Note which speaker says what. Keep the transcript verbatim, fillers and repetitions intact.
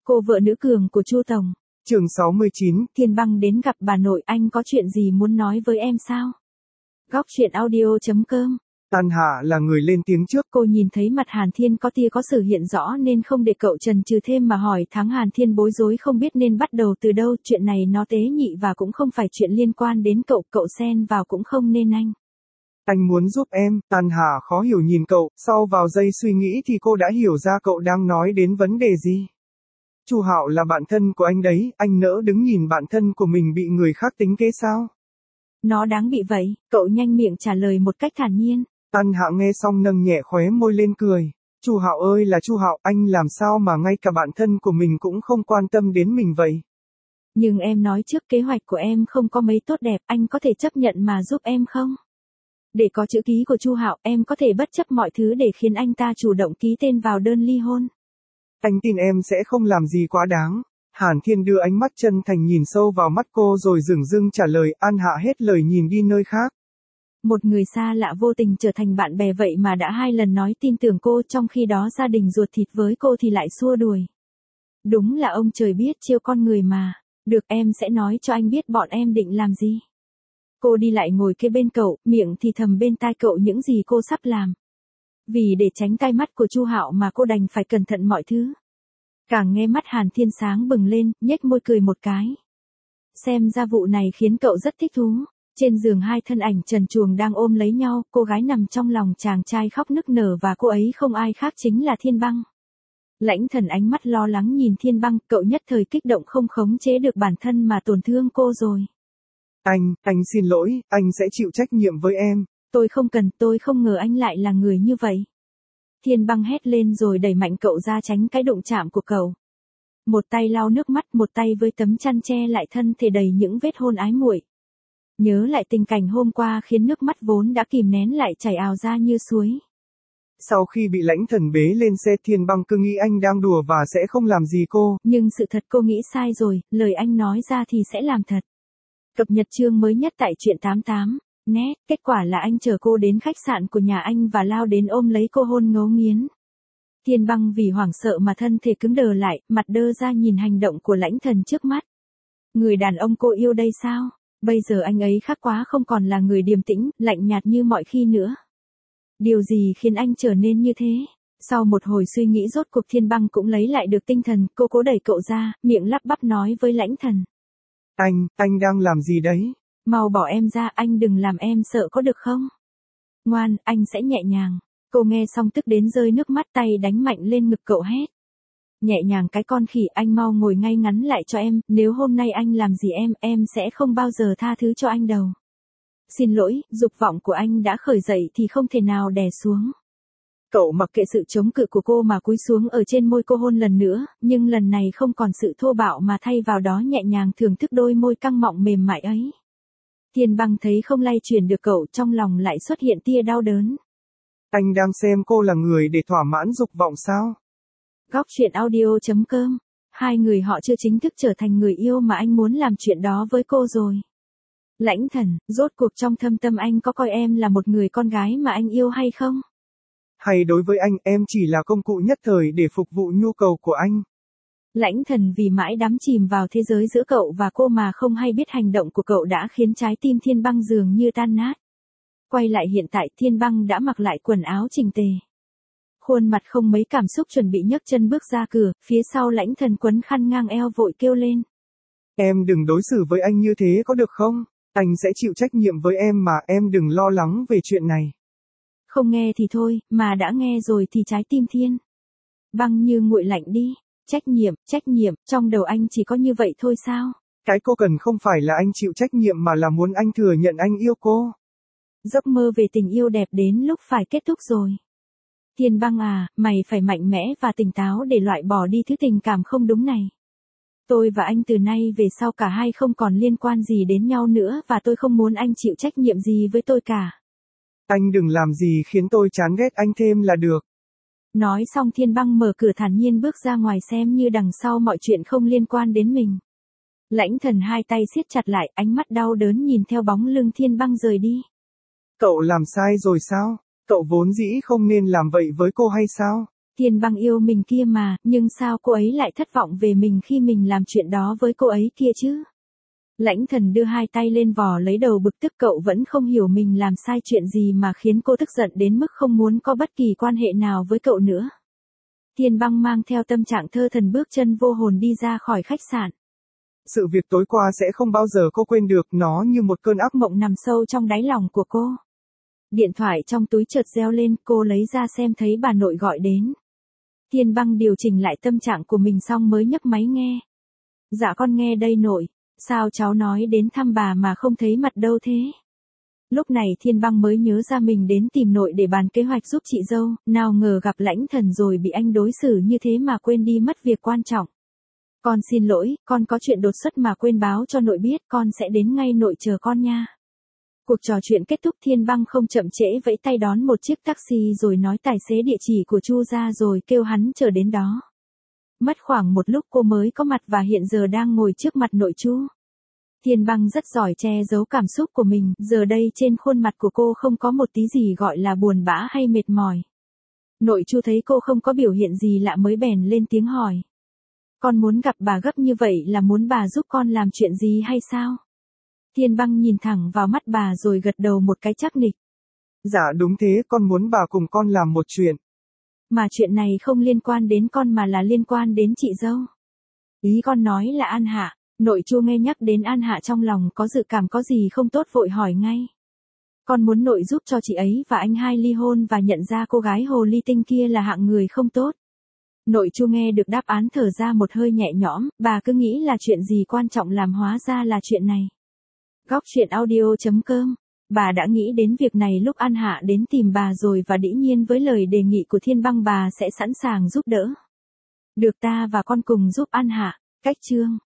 Speaker 1: Cô vợ nữ cường của Chu Tổng.
Speaker 2: Chương sáu mươi chín.
Speaker 1: Thiên Băng đến gặp bà nội, anh có chuyện gì muốn nói với em sao? Góc truyện audio chấm com.
Speaker 2: An Hạ là người lên tiếng trước.
Speaker 1: Cô nhìn thấy mặt Hàn Thiên có tia có sự hiện rõ nên không để cậu chần chừ thêm mà hỏi thắng. Hàn Thiên bối rối không biết nên bắt đầu từ đâu, chuyện này nó tế nhị và cũng không phải chuyện liên quan đến cậu, cậu xen vào cũng không nên anh.
Speaker 2: Anh muốn giúp em. An Hạ khó hiểu nhìn cậu, sau vào giây suy nghĩ thì cô đã hiểu ra cậu đang nói đến vấn đề gì. Chu Hạo là bạn thân của anh đấy, anh nỡ đứng nhìn bạn thân của mình bị người khác tính kế sao?
Speaker 1: Nó đáng bị vậy, cậu nhanh miệng trả lời một cách thản nhiên.
Speaker 2: An Hạ nghe xong nâng nhẹ khóe môi lên cười. Chu Hạo ơi là Chu Hạo, anh làm sao mà ngay cả bạn thân của mình cũng không quan tâm đến mình vậy?
Speaker 1: Nhưng em nói trước kế hoạch của em không có mấy tốt đẹp, anh có thể chấp nhận mà giúp em không? Để có chữ ký của Chu Hạo, em có thể bất chấp mọi thứ để khiến anh ta chủ động ký tên vào đơn ly hôn.
Speaker 2: Anh tin em sẽ không làm gì quá đáng. Hàn Thiên đưa ánh mắt chân thành nhìn sâu vào mắt cô rồi dửng dưng trả lời. An Hạ hết lời nhìn đi nơi khác.
Speaker 1: Một người xa lạ vô tình trở thành bạn bè vậy mà đã hai lần nói tin tưởng cô, trong khi đó gia đình ruột thịt với cô thì lại xua đuổi. Đúng là ông trời biết chiêu con người mà. Được, em sẽ nói cho anh biết bọn em định làm gì. Cô đi lại ngồi kế bên cậu, miệng thì thầm bên tai cậu những gì cô sắp làm. Vì để tránh tai mắt của Chu Hạo mà cô đành phải cẩn thận mọi thứ. Càng nghe mắt Hàn Thiên sáng bừng lên, nhếch môi cười một cái. Xem ra vụ này khiến cậu rất thích thú. Trên giường hai thân ảnh trần truồng đang ôm lấy nhau, cô gái nằm trong lòng chàng trai khóc nức nở và cô ấy không ai khác chính là Thiên Băng. Lãnh Thần ánh mắt lo lắng nhìn Thiên Băng, cậu nhất thời kích động không khống chế được bản thân mà tổn thương cô rồi.
Speaker 2: Anh, anh xin lỗi, anh sẽ chịu trách nhiệm với em.
Speaker 1: Tôi không cần, tôi không ngờ anh lại là người như vậy. Thiên Băng hét lên rồi đẩy mạnh cậu ra tránh cái đụng chạm của cậu. Một tay lau nước mắt, một tay với tấm chăn che lại thân thể đầy những vết hôn ái muội. Nhớ lại tình cảnh hôm qua khiến nước mắt vốn đã kìm nén lại chảy ào ra như suối.
Speaker 2: Sau khi bị Lãnh Thần bế lên xe, Thiên Băng cứ nghĩ anh đang đùa và sẽ không làm gì cô.
Speaker 1: Nhưng sự thật cô nghĩ sai rồi, lời anh nói ra thì sẽ làm thật. Cập nhật chương mới nhất tại truyện tám tám. Nét, kết quả là anh chở cô đến khách sạn của nhà anh và lao đến ôm lấy cô hôn ngấu nghiến. Thiên Băng vì hoảng sợ mà thân thể cứng đờ lại, mặt đơ ra nhìn hành động của Lãnh Thần trước mắt. Người đàn ông cô yêu đây sao? Bây giờ anh ấy khác quá, không còn là người điềm tĩnh, lạnh nhạt như mọi khi nữa. Điều gì khiến anh trở nên như thế? Sau một hồi suy nghĩ rốt cuộc Thiên Băng cũng lấy lại được tinh thần, cô cố đẩy cậu ra, miệng lắp bắp nói với Lãnh Thần.
Speaker 2: Anh, anh đang làm gì đấy?
Speaker 1: Mau bỏ em ra, anh đừng làm em sợ có được không? Ngoan, anh sẽ nhẹ nhàng. Cô nghe xong tức đến rơi nước mắt, tay đánh mạnh lên ngực cậu hét. Nhẹ nhàng cái con khỉ, anh mau ngồi ngay ngắn lại cho em, nếu hôm nay anh làm gì em, em sẽ không bao giờ tha thứ cho anh đâu. Xin lỗi, dục vọng của anh đã khởi dậy thì không thể nào đè xuống. Cậu mặc kệ sự chống cự của cô mà cúi xuống ở trên môi cô hôn lần nữa, nhưng lần này không còn sự thô bạo mà thay vào đó nhẹ nhàng thưởng thức đôi môi căng mọng mềm mại ấy. Thiên Băng thấy không lay chuyển được cậu, trong lòng lại xuất hiện tia đau đớn.
Speaker 2: Anh đang xem cô là người để thỏa mãn dục vọng sao?
Speaker 1: Góc truyện audio chấm com. Hai người họ chưa chính thức trở thành người yêu mà anh muốn làm chuyện đó với cô rồi. Lãnh Thần, rốt cuộc trong thâm tâm anh có coi em là một người con gái mà anh yêu hay không?
Speaker 2: Hay đối với anh, em chỉ là công cụ nhất thời để phục vụ nhu cầu của anh?
Speaker 1: Lãnh Thần vì mãi đắm chìm vào thế giới giữa cậu và cô mà không hay biết hành động của cậu đã khiến trái tim Thiên Băng dường như tan nát. Quay lại hiện tại, Thiên Băng đã mặc lại quần áo chỉnh tề. Khuôn mặt không mấy cảm xúc chuẩn bị nhấc chân bước ra cửa, phía sau Lãnh Thần quấn khăn ngang eo vội kêu lên.
Speaker 2: Em đừng đối xử với anh như thế có được không? Anh sẽ chịu trách nhiệm với em mà, em đừng lo lắng về chuyện này.
Speaker 1: Không nghe thì thôi, mà đã nghe rồi thì trái tim Thiên Băng như nguội lạnh đi. Trách nhiệm, trách nhiệm, trong đầu anh chỉ có như vậy thôi sao?
Speaker 2: Cái cô cần không phải là anh chịu trách nhiệm mà là muốn anh thừa nhận anh yêu cô.
Speaker 1: Giấc mơ về tình yêu đẹp đến lúc phải kết thúc rồi. Thiên Băng à, mày phải mạnh mẽ và tỉnh táo để loại bỏ đi thứ tình cảm không đúng này. Tôi và anh từ nay về sau cả hai không còn liên quan gì đến nhau nữa và tôi không muốn anh chịu trách nhiệm gì với tôi cả.
Speaker 2: Anh đừng làm gì khiến tôi chán ghét anh thêm là được.
Speaker 1: Nói xong Thiên Băng mở cửa thản nhiên bước ra ngoài xem như đằng sau mọi chuyện không liên quan đến mình. Lãnh Thần hai tay siết chặt lại, ánh mắt đau đớn nhìn theo bóng lưng Thiên Băng rời đi.
Speaker 2: Cậu làm sai rồi sao? Cậu vốn dĩ không nên làm vậy với cô hay sao?
Speaker 1: Thiên Băng yêu mình kia mà, nhưng sao cô ấy lại thất vọng về mình khi mình làm chuyện đó với cô ấy kia chứ? Lãnh Thần đưa hai tay lên vò lấy đầu bực tức, cậu vẫn không hiểu mình làm sai chuyện gì mà khiến cô tức giận đến mức không muốn có bất kỳ quan hệ nào với cậu nữa. Thiên Băng mang theo tâm trạng thơ thần bước chân vô hồn đi ra khỏi khách sạn.
Speaker 2: Sự việc tối qua sẽ không bao giờ cô quên được, nó như một cơn ác
Speaker 1: mộng nằm sâu trong đáy lòng của cô. Điện thoại trong túi chợt reo lên, cô lấy ra xem thấy bà nội gọi đến. Thiên Băng điều chỉnh lại tâm trạng của mình xong mới nhấc máy nghe. Dạ con nghe đây nội, sao cháu nói đến thăm bà mà không thấy mặt đâu thế? Lúc này Thiên Băng mới nhớ ra mình đến tìm nội để bàn kế hoạch giúp chị dâu, nào ngờ gặp Lãnh Thần rồi bị anh đối xử như thế mà quên đi mất việc quan trọng. Con xin lỗi, con có chuyện đột xuất mà quên báo cho nội biết, con sẽ đến ngay nội chờ con nha. Cuộc trò chuyện kết thúc, Thiên Băng không chậm trễ vẫy tay đón một chiếc taxi rồi nói tài xế địa chỉ của Chu ra rồi kêu hắn chờ đến đó. Mất khoảng một lúc cô mới có mặt và hiện giờ đang ngồi trước mặt nội Chu. Thiên Băng rất giỏi che giấu cảm xúc của mình, giờ đây trên khuôn mặt của cô không có một tí gì gọi là buồn bã hay mệt mỏi. Nội Chu thấy cô không có biểu hiện gì lạ mới bèn lên tiếng hỏi. Con muốn gặp bà gấp như vậy là muốn bà giúp con làm chuyện gì hay sao? Thiên Băng nhìn thẳng vào mắt bà rồi gật đầu một cái chắc nịch.
Speaker 2: Dạ đúng thế, con muốn bà cùng con làm một chuyện.
Speaker 1: Mà chuyện này không liên quan đến con mà là liên quan đến chị dâu. Ý con nói là An Hạ. Nội Chu nghe nhắc đến An Hạ trong lòng có dự cảm có gì không tốt vội hỏi ngay. Con muốn nội giúp cho chị ấy và anh hai ly hôn và nhận ra cô gái hồ ly tinh kia là hạng người không tốt. Nội Chu nghe được đáp án thở ra một hơi nhẹ nhõm, bà cứ nghĩ là chuyện gì quan trọng làm hóa ra là chuyện này. Góc truyện audio chấm com. Bà đã nghĩ đến việc này lúc An Hạ đến tìm bà rồi và dĩ nhiên với lời đề nghị của Thiên Băng bà sẽ sẵn sàng giúp đỡ. Được, ta và con cùng giúp An Hạ. Cách chương